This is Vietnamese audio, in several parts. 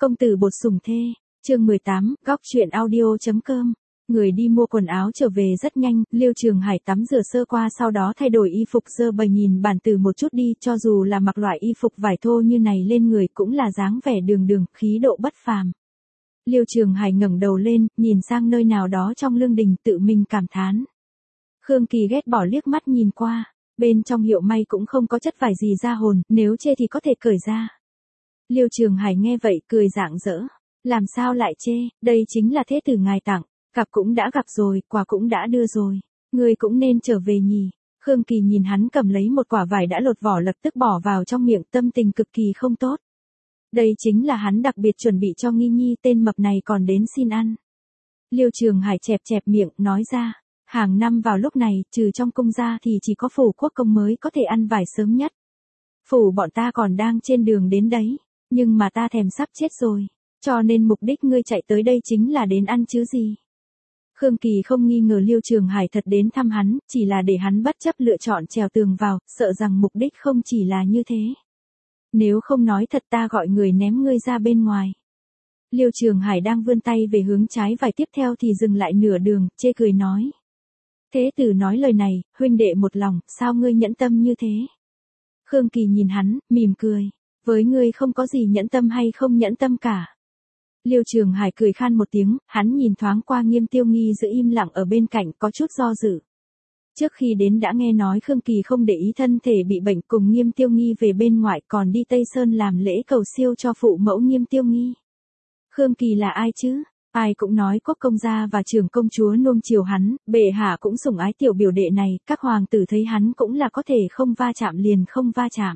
Công tử bột sủng thê, chương 18, góc truyện audio.com. Người đi mua quần áo trở về rất nhanh, Liêu Trường Hải tắm rửa sơ qua sau đó thay đổi y phục dơ bời nhìn bản tử một chút đi, cho dù là mặc loại y phục vải thô như này lên người cũng là dáng vẻ đường đường, khí độ bất phàm. Liêu Trường Hải ngẩng đầu lên, nhìn sang nơi nào đó trong lương đình tự mình cảm thán. Khương Kỳ ghét bỏ liếc mắt nhìn qua, bên trong hiệu may cũng không có chất vải gì ra hồn, nếu chê thì có thể cởi ra. Liêu Trường Hải nghe vậy cười rạng rỡ. Làm sao lại chê, đây chính là thế tử ngài tặng, gặp cũng đã gặp rồi, quà cũng đã đưa rồi, người cũng nên trở về nhỉ. Khương Kỳ nhìn hắn cầm lấy một quả vải đã lột vỏ lập tức bỏ vào trong miệng, tâm tình cực kỳ không tốt. Đây chính là hắn đặc biệt chuẩn bị cho Nghi Nhi, tên mập này còn đến xin ăn. Liêu Trường Hải chẹp chẹp miệng, nói ra, hàng năm vào lúc này, trừ trong cung ra thì chỉ có phủ quốc công mới có thể ăn vải sớm nhất. Phủ bọn ta còn đang trên đường đến đấy, nhưng mà ta thèm sắp chết rồi. Cho nên mục đích ngươi chạy tới đây chính là đến ăn chứ gì. Khương Kỳ không nghi ngờ Liêu Trường Hải thật đến thăm hắn, chỉ là để hắn bất chấp lựa chọn trèo tường vào, sợ rằng mục đích không chỉ là như thế. Nếu không nói thật ta gọi người ném ngươi ra bên ngoài. Liêu Trường Hải đang vươn tay về hướng trái vài tiếp theo thì dừng lại nửa đường, chê cười nói. Thế tử nói lời này, huynh đệ một lòng, sao ngươi nhẫn tâm như thế? Khương Kỳ nhìn hắn, mỉm cười. Với ngươi không có gì nhẫn tâm hay không nhẫn tâm cả. Liêu Trường Hải cười khan một tiếng, hắn nhìn thoáng qua Nghiêm Tiêu Nghi giữ im lặng ở bên cạnh có chút do dự. Trước khi đến đã nghe nói Khương Kỳ không để ý thân thể bị bệnh cùng Nghiêm Tiêu Nghi về bên ngoại còn đi Tây Sơn làm lễ cầu siêu cho phụ mẫu Nghiêm Tiêu Nghi. Khương Kỳ là ai chứ? Ai cũng nói quốc công gia và trưởng công chúa nuông chiều hắn, bệ hạ cũng sủng ái tiểu biểu đệ này, các hoàng tử thấy hắn cũng là có thể không va chạm liền không va chạm.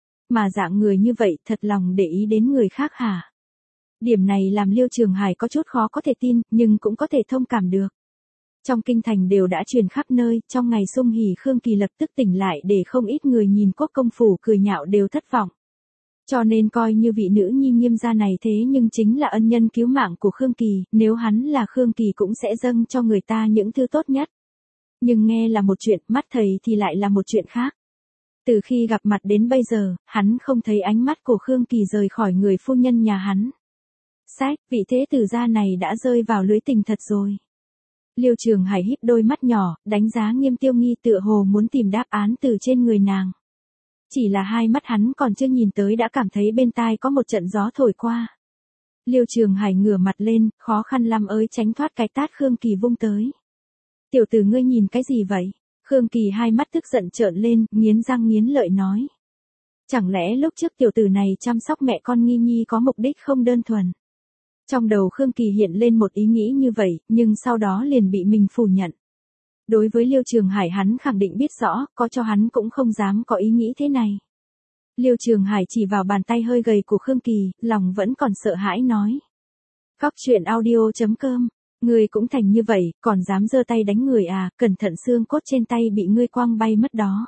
Mà dạng người như vậy thật lòng để ý đến người khác hả? Điểm này làm Liêu Trường Hải có chút khó có thể tin, nhưng cũng có thể thông cảm được. Trong kinh thành đều đã truyền khắp nơi, trong ngày sum hỉ Khương Kỳ lập tức tỉnh lại để không ít người nhìn quốc công phủ cười nhạo đều thất vọng. Cho nên coi như vị nữ nhi Nghiêm gia này thế nhưng chính là ân nhân cứu mạng của Khương Kỳ, nếu hắn là Khương Kỳ cũng sẽ dâng cho người ta những thứ tốt nhất. Nhưng nghe là một chuyện, mắt thầy thì lại là một chuyện khác. Từ khi gặp mặt đến bây giờ, hắn không thấy ánh mắt của Khương Kỳ rời khỏi người phu nhân nhà hắn. Sách, vị thế tử gia này đã rơi vào lưới tình thật rồi. Liêu Trường Hải híp đôi mắt nhỏ, đánh giá Nghiêm Tiêu Nghi tựa hồ muốn tìm đáp án từ trên người nàng. Chỉ là hai mắt hắn còn chưa nhìn tới đã cảm thấy bên tai có một trận gió thổi qua. Liêu Trường Hải ngửa mặt lên, khó khăn lắm ới tránh thoát cái tát Khương Kỳ vung tới. Tiểu tử ngươi nhìn cái gì vậy? Khương Kỳ hai mắt tức giận trợn lên, nghiến răng nghiến lợi nói. Chẳng lẽ lúc trước tiểu tử này chăm sóc mẹ con Nghi Nhi có mục đích không đơn thuần? Trong đầu Khương Kỳ hiện lên một ý nghĩ như vậy, nhưng sau đó liền bị mình phủ nhận. Đối với Liêu Trường Hải hắn khẳng định biết rõ, có cho hắn cũng không dám có ý nghĩ thế này. Liêu Trường Hải chỉ vào bàn tay hơi gầy của Khương Kỳ, lòng vẫn còn sợ hãi nói. Góc truyện audio.com, ngươi cũng thành như vậy, còn dám giơ tay đánh người à, cẩn thận xương cốt trên tay bị ngươi quăng bay mất đó.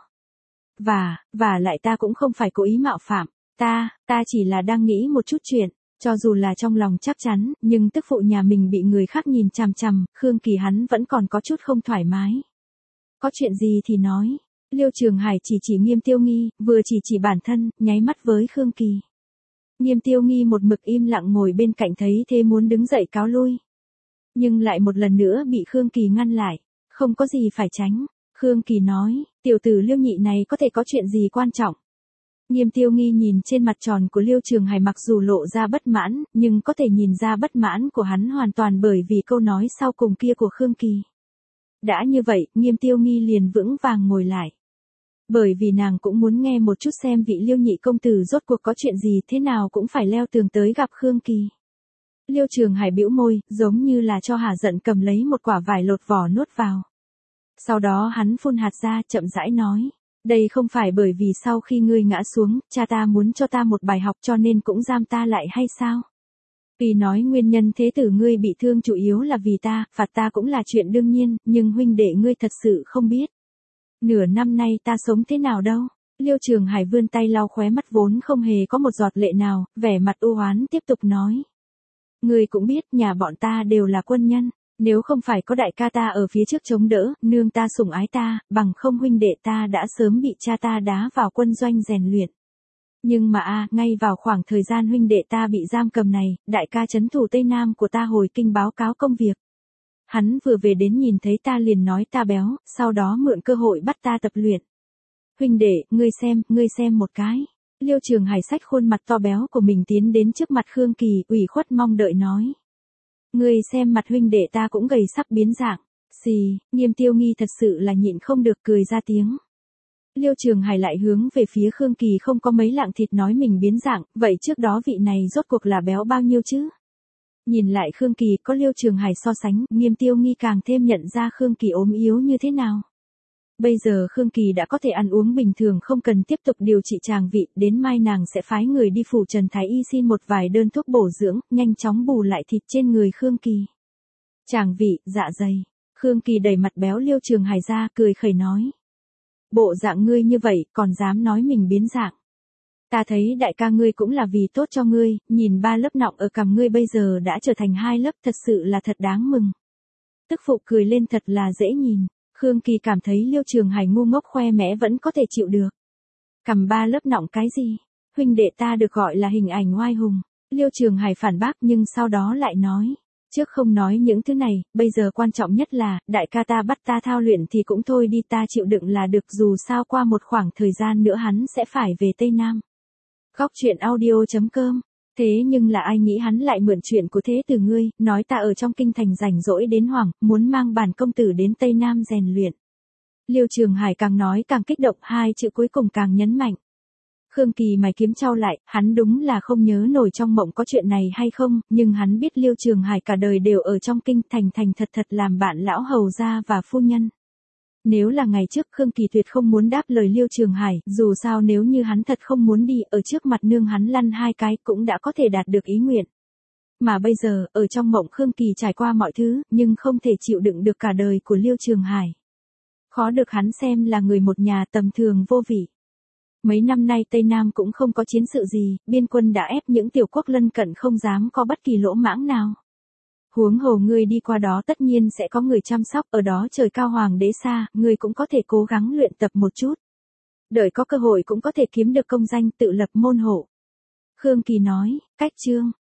Và lại ta cũng không phải cố ý mạo phạm, ta chỉ là đang nghĩ một chút chuyện. Cho dù là trong lòng chắc chắn, nhưng tức phụ nhà mình bị người khác nhìn chằm chằm, Khương Kỳ hắn vẫn còn có chút không thoải mái. Có chuyện gì thì nói. Liêu Trường Hải chỉ Nghiêm Tiêu Nghi, vừa chỉ bản thân, nháy mắt với Khương Kỳ. Nghiêm Tiêu Nghi một mực im lặng ngồi bên cạnh thấy thế muốn đứng dậy cáo lui. Nhưng lại một lần nữa bị Khương Kỳ ngăn lại. Không có gì phải tránh. Khương Kỳ nói, tiểu tử Liêu nhị này có thể có chuyện gì quan trọng. Nghiêm Tiêu Nghi nhìn trên mặt tròn của Liêu Trường Hải mặc dù lộ ra bất mãn, nhưng có thể nhìn ra bất mãn của hắn hoàn toàn bởi vì câu nói sau cùng kia của Khương Kỳ. Đã như vậy, Nghiêm Tiêu Nghi liền vững vàng ngồi lại. Bởi vì nàng cũng muốn nghe một chút xem vị Liêu nhị công tử rốt cuộc có chuyện gì thế nào cũng phải leo tường tới gặp Khương Kỳ. Liêu Trường Hải bĩu môi, giống như là cho hả giận cầm lấy một quả vải lột vỏ nuốt vào. Sau đó hắn phun hạt ra chậm rãi nói. Đây không phải bởi vì sau khi ngươi ngã xuống, cha ta muốn cho ta một bài học cho nên cũng giam ta lại hay sao? Vì nói nguyên nhân thế tử ngươi bị thương chủ yếu là vì ta, phạt ta cũng là chuyện đương nhiên, nhưng huynh đệ ngươi thật sự không biết. Nửa năm nay ta sống thế nào đâu? Liêu Trường Hải vươn tay lau khóe mắt vốn không hề có một giọt lệ nào, vẻ mặt u oán tiếp tục nói. Ngươi cũng biết nhà bọn ta đều là quân nhân. Nếu không phải có đại ca ta ở phía trước chống đỡ, nương ta sủng ái ta, bằng không huynh đệ ta đã sớm bị cha ta đá vào quân doanh rèn luyện. Nhưng mà ngay vào khoảng thời gian huynh đệ ta bị giam cầm này, đại ca trấn thủ Tây Nam của ta hồi kinh báo cáo công việc. Hắn vừa về đến nhìn thấy ta liền nói ta béo, sau đó mượn cơ hội bắt ta tập luyện. Huynh đệ, ngươi xem một cái. Liêu Trường Hải xách khuôn mặt to béo của mình tiến đến trước mặt Khương Kỳ, ủy khuất mong đợi nói. Ngươi xem mặt huynh đệ ta cũng gầy sắp biến dạng. Xì, Nghiêm Tiêu Nghi thật sự là nhịn không được cười ra tiếng. Liêu Trường Hải lại hướng về phía Khương Kỳ không có mấy lạng thịt nói mình biến dạng, vậy trước đó vị này rốt cuộc là béo bao nhiêu chứ? Nhìn lại Khương Kỳ có Liêu Trường Hải so sánh, Nghiêm Tiêu Nghi càng thêm nhận ra Khương Kỳ ốm yếu như thế nào. Bây giờ Khương Kỳ đã có thể ăn uống bình thường không cần tiếp tục điều trị tràng vị, đến mai nàng sẽ phái người đi phủ Trần Thái Y xin một vài đơn thuốc bổ dưỡng, nhanh chóng bù lại thịt trên người Khương Kỳ. Tràng vị, dạ dày. Khương Kỳ đẩy mặt béo Liêu Trường Hải ra, cười khẩy nói. Bộ dạng ngươi như vậy, còn dám nói mình biến dạng. Ta thấy đại ca ngươi cũng là vì tốt cho ngươi, nhìn 3 lớp nọng ở cằm ngươi bây giờ đã trở thành 2 lớp, thật sự là thật đáng mừng. Tức phụ cười lên thật là dễ nhìn. Khương Kỳ cảm thấy Liêu Trường Hải ngu ngốc khoe mẽ vẫn có thể chịu được. Cằm 3 lớp nọng cái gì? Huynh đệ ta được gọi là hình ảnh oai hùng. Liêu Trường Hải phản bác nhưng sau đó lại nói. Trước không nói những thứ này, bây giờ quan trọng nhất là, đại ca ta bắt ta thao luyện thì cũng thôi đi, ta chịu đựng là được, dù sao qua một khoảng thời gian nữa hắn sẽ phải về Tây Nam. Góc truyện audio.com. Thế nhưng là ai nghĩ hắn lại mượn chuyện của thế từ ngươi, nói ta ở trong kinh thành rảnh rỗi đến hoảng, muốn mang bản công tử đến Tây Nam rèn luyện. Liêu Trường Hải càng nói càng kích động, 2 chữ cuối cùng càng nhấn mạnh. Khương Kỳ mày kiếm trao lại, hắn đúng là không nhớ nổi trong mộng có chuyện này hay không, nhưng hắn biết Liêu Trường Hải cả đời đều ở trong kinh thành thật thật làm bạn lão hầu gia và phu nhân. Nếu là ngày trước Khương Kỳ tuyệt không muốn đáp lời Liêu Trường Hải, dù sao nếu như hắn thật không muốn đi, ở trước mặt nương hắn lăn 2 cái cũng đã có thể đạt được ý nguyện. Mà bây giờ, ở trong mộng Khương Kỳ trải qua mọi thứ, nhưng không thể chịu đựng được cả đời của Liêu Trường Hải. Khó được hắn xem là người một nhà tầm thường vô vị. Mấy năm nay Tây Nam cũng không có chiến sự gì, biên quân đã ép những tiểu quốc lân cận không dám có bất kỳ lỗ mãng nào. Huống hồ ngươi đi qua đó tất nhiên sẽ có người chăm sóc, ở đó trời cao hoàng đế xa, ngươi cũng có thể cố gắng luyện tập một chút. Đợi có cơ hội cũng có thể kiếm được công danh tự lập môn hộ. Khương Kỳ nói, cách chương.